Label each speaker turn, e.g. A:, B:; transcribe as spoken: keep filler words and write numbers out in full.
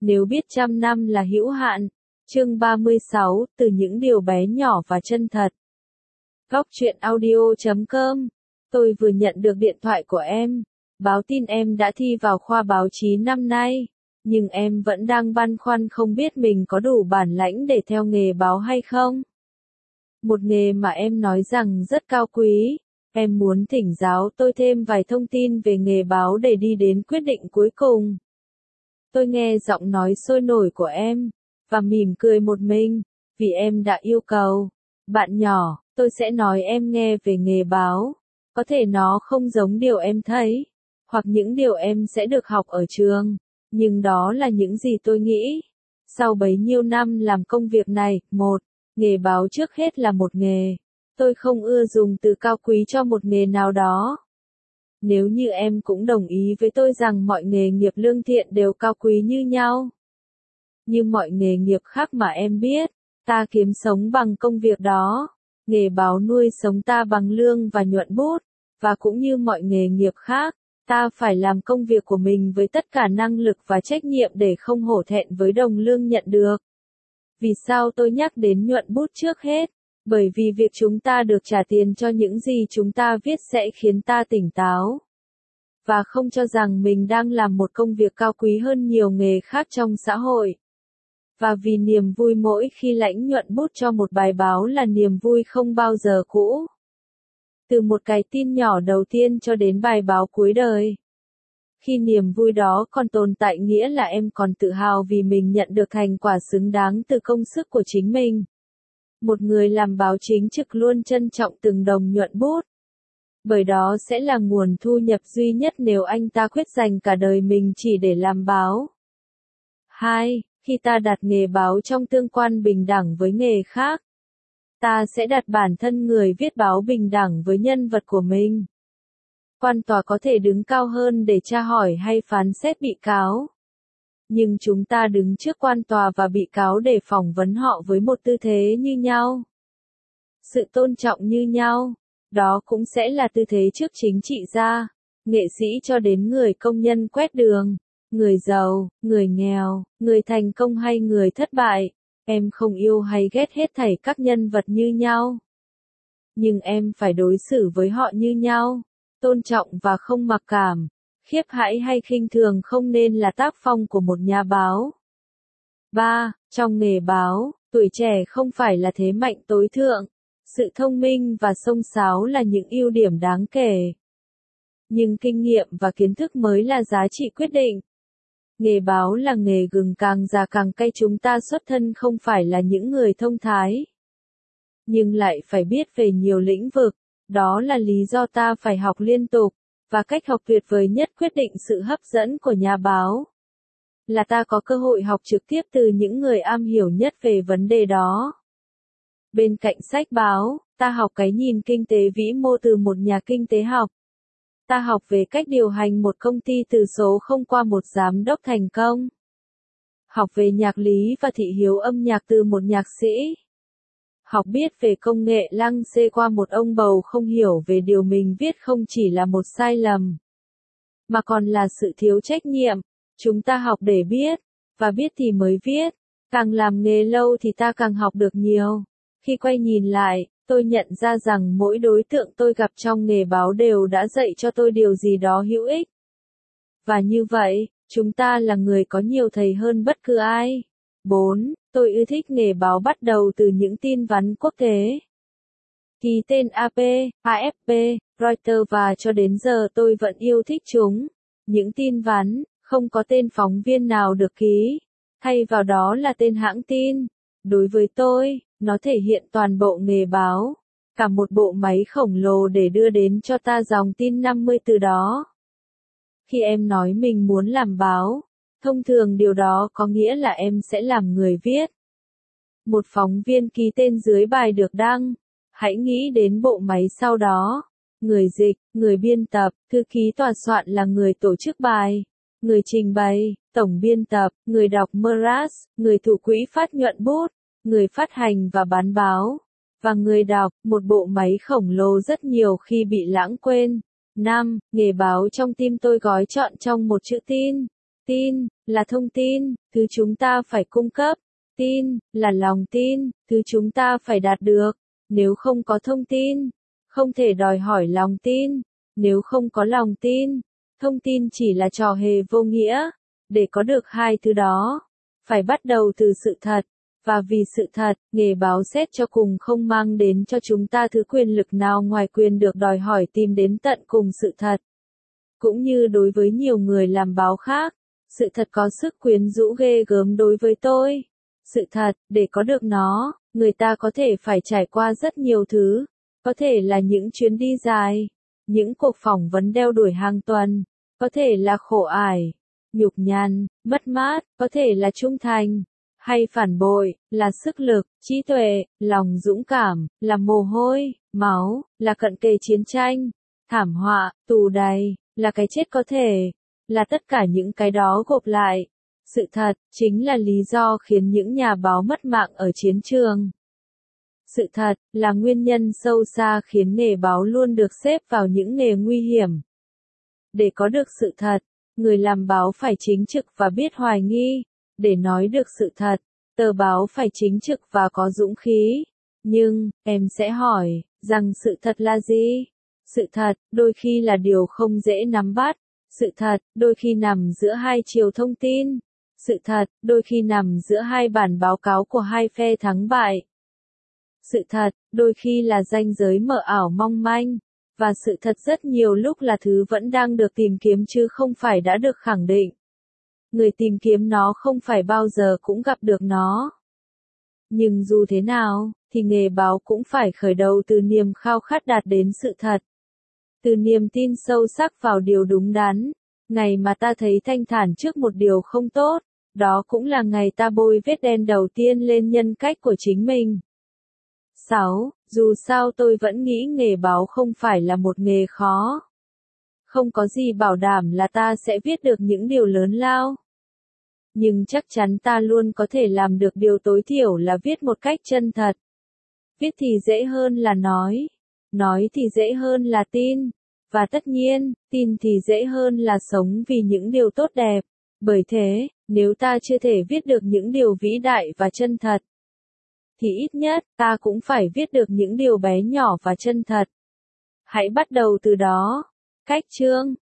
A: Nếu biết trăm năm là hữu hạn. Chương ba mươi sáu, từ những điều bé nhỏ và chân thật. Góc truyện audio chấm com. Tôi vừa nhận được điện thoại của em. Báo tin em đã thi vào khoa báo chí năm nay. Nhưng em vẫn đang băn khoăn không biết mình có đủ bản lãnh để theo nghề báo hay không. Một nghề mà em nói rằng rất cao quý. Em muốn thỉnh giáo tôi thêm vài thông tin về nghề báo để đi đến quyết định cuối cùng. Tôi nghe giọng nói sôi nổi của em, và mỉm cười một mình, vì em đã yêu cầu. Bạn nhỏ, tôi sẽ nói em nghe về nghề báo. Có thể nó không giống điều em thấy, hoặc những điều em sẽ được học ở trường, nhưng đó là những gì tôi nghĩ. Sau bấy nhiêu năm làm công việc này, một, nghề báo trước hết là một nghề. Tôi không ưa dùng từ cao quý cho một nghề nào đó. Nếu như em cũng đồng ý với tôi rằng mọi nghề nghiệp lương thiện đều cao quý như nhau. Như mọi nghề nghiệp khác mà em biết, ta kiếm sống bằng công việc đó. Nghề báo nuôi sống ta bằng lương và nhuận bút. Và cũng như mọi nghề nghiệp khác, ta phải làm công việc của mình với tất cả năng lực và trách nhiệm để không hổ thẹn với đồng lương nhận được. Vì sao tôi nhắc đến nhuận bút trước hết? Bởi vì việc chúng ta được trả tiền cho những gì chúng ta viết sẽ khiến ta tỉnh táo. Và không cho rằng mình đang làm một công việc cao quý hơn nhiều nghề khác trong xã hội. Và vì niềm vui mỗi khi lãnh nhuận bút cho một bài báo là niềm vui không bao giờ cũ. Từ một cái tin nhỏ đầu tiên cho đến bài báo cuối đời. Khi niềm vui đó còn tồn tại nghĩa là em còn tự hào vì mình nhận được thành quả xứng đáng từ công sức của chính mình. Một người làm báo chính trực luôn trân trọng từng đồng nhuận bút. Bởi đó sẽ là nguồn thu nhập duy nhất nếu anh ta quyết dành cả đời mình chỉ để làm báo. hai. Khi ta đặt nghề báo trong tương quan bình đẳng với nghề khác, ta sẽ đặt bản thân người viết báo bình đẳng với nhân vật của mình. Quan tòa có thể đứng cao hơn để tra hỏi hay phán xét bị cáo. Nhưng chúng ta đứng trước quan tòa và bị cáo để phỏng vấn họ với một tư thế như nhau. Sự tôn trọng như nhau. Đó cũng sẽ là tư thế trước chính trị gia, nghệ sĩ cho đến người công nhân quét đường, người giàu, người nghèo, người thành công hay người thất bại. Em không yêu hay ghét hết thảy các nhân vật như nhau. Nhưng em phải đối xử với họ như nhau, tôn trọng và không mặc cảm. Khiếp hãi hay khinh thường không nên là tác phong của một nhà báo. ba. Trong nghề báo, tuổi trẻ không phải là thế mạnh tối thượng. Sự thông minh và xông xáo là những ưu điểm đáng kể. Nhưng kinh nghiệm và kiến thức mới là giá trị quyết định. Nghề báo là nghề gừng càng già càng cay, chúng ta xuất thân không phải là những người thông thái. Nhưng lại phải biết về nhiều lĩnh vực, đó là lý do ta phải học liên tục, và cách học tuyệt vời nhất quyết định sự hấp dẫn của nhà báo. Là ta có cơ hội học trực tiếp từ những người am hiểu nhất về vấn đề đó. Bên cạnh sách báo, ta học cái nhìn kinh tế vĩ mô từ một nhà kinh tế học. Ta học về cách điều hành một công ty từ số không qua một giám đốc thành công. Học về nhạc lý và thị hiếu âm nhạc từ một nhạc sĩ. Học biết về công nghệ lăng xê qua một ông bầu không hiểu về điều mình viết không chỉ là một sai lầm, mà còn là sự thiếu trách nhiệm. Chúng ta học để biết, và biết thì mới viết. Càng làm nghề lâu thì ta càng học được nhiều. Khi quay nhìn lại, tôi nhận ra rằng mỗi đối tượng tôi gặp trong nghề báo đều đã dạy cho tôi điều gì đó hữu ích. Và như vậy, chúng ta là người có nhiều thầy hơn bất cứ ai. bốn. Tôi yêu thích nghề báo bắt đầu từ những tin vắn quốc tế. Ký tên a pê, a ép pê, Reuters và cho đến giờ tôi vẫn yêu thích chúng. Những tin vắn, không có tên phóng viên nào được ký. Thay vào đó là tên hãng tin. Đối với tôi, nó thể hiện toàn bộ nghề báo. Cả một bộ máy khổng lồ để đưa đến cho ta dòng tin năm mươi từ đó. Khi em nói mình muốn làm báo, thông thường điều đó có nghĩa là em sẽ làm người viết. Một phóng viên ký tên dưới bài được đăng. Hãy nghĩ đến bộ máy sau đó. Người dịch, người biên tập, thư ký tòa soạn là người tổ chức bài. Người trình bày, tổng biên tập, người đọc Mras, người thủ quỹ phát nhuận bút, người phát hành và bán báo, và người đọc, một bộ máy khổng lồ rất nhiều khi bị lãng quên. năm. Nghề báo trong tim tôi gói trọn trong một chữ tin. Tin, là thông tin, thứ chúng ta phải cung cấp. Tin, là lòng tin, thứ chúng ta phải đạt được. Nếu không có thông tin, không thể đòi hỏi lòng tin. Nếu không có lòng tin, thông tin chỉ là trò hề vô nghĩa. Để có được hai thứ đó, phải bắt đầu từ sự thật. Và vì sự thật, nghề báo xét cho cùng không mang đến cho chúng ta thứ quyền lực nào ngoài quyền được đòi hỏi tìm đến tận cùng sự thật. Cũng như đối với nhiều người làm báo khác, sự thật có sức quyến rũ ghê gớm đối với tôi. Sự thật, để có được nó, người ta có thể phải trải qua rất nhiều thứ. Có thể là những chuyến đi dài, những cuộc phỏng vấn đeo đuổi hàng tuần, có thể là khổ ải, nhục nhằn, mất mát, có thể là trung thành, hay phản bội, là sức lực, trí tuệ, lòng dũng cảm, là mồ hôi, máu, là cận kề chiến tranh, thảm họa, tù đầy, là cái chết có thể, là tất cả những cái đó gộp lại. Sự thật, chính là lý do khiến những nhà báo mất mạng ở chiến trường. Sự thật, là nguyên nhân sâu xa khiến nghề báo luôn được xếp vào những nghề nguy hiểm. Để có được sự thật, người làm báo phải chính trực và biết hoài nghi. Để nói được sự thật, tờ báo phải chính trực và có dũng khí. Nhưng, em sẽ hỏi, rằng sự thật là gì? Sự thật, đôi khi là điều không dễ nắm bắt. Sự thật, đôi khi nằm giữa hai chiều thông tin. Sự thật, đôi khi nằm giữa hai bản báo cáo của hai phe thắng bại. Sự thật, đôi khi là ranh giới mờ ảo mong manh. Và sự thật rất nhiều lúc là thứ vẫn đang được tìm kiếm chứ không phải đã được khẳng định. Người tìm kiếm nó không phải bao giờ cũng gặp được nó. Nhưng dù thế nào, thì nghề báo cũng phải khởi đầu từ niềm khao khát đạt đến sự thật. Từ niềm tin sâu sắc vào điều đúng đắn. Ngày mà ta thấy thanh thản trước một điều không tốt, đó cũng là ngày ta bôi vết đen đầu tiên lên nhân cách của chính mình. sáu. Dù sao tôi vẫn nghĩ nghề báo không phải là một nghề khó. Không có gì bảo đảm là ta sẽ viết được những điều lớn lao. Nhưng chắc chắn ta luôn có thể làm được điều tối thiểu là viết một cách chân thật. Viết thì dễ hơn là nói. Nói thì dễ hơn là tin. Và tất nhiên, tin thì dễ hơn là sống vì những điều tốt đẹp. Bởi thế, nếu ta chưa thể viết được những điều vĩ đại và chân thật, thì ít nhất, ta cũng phải viết được những điều bé nhỏ và chân thật. Hãy bắt đầu từ đó. Cách chương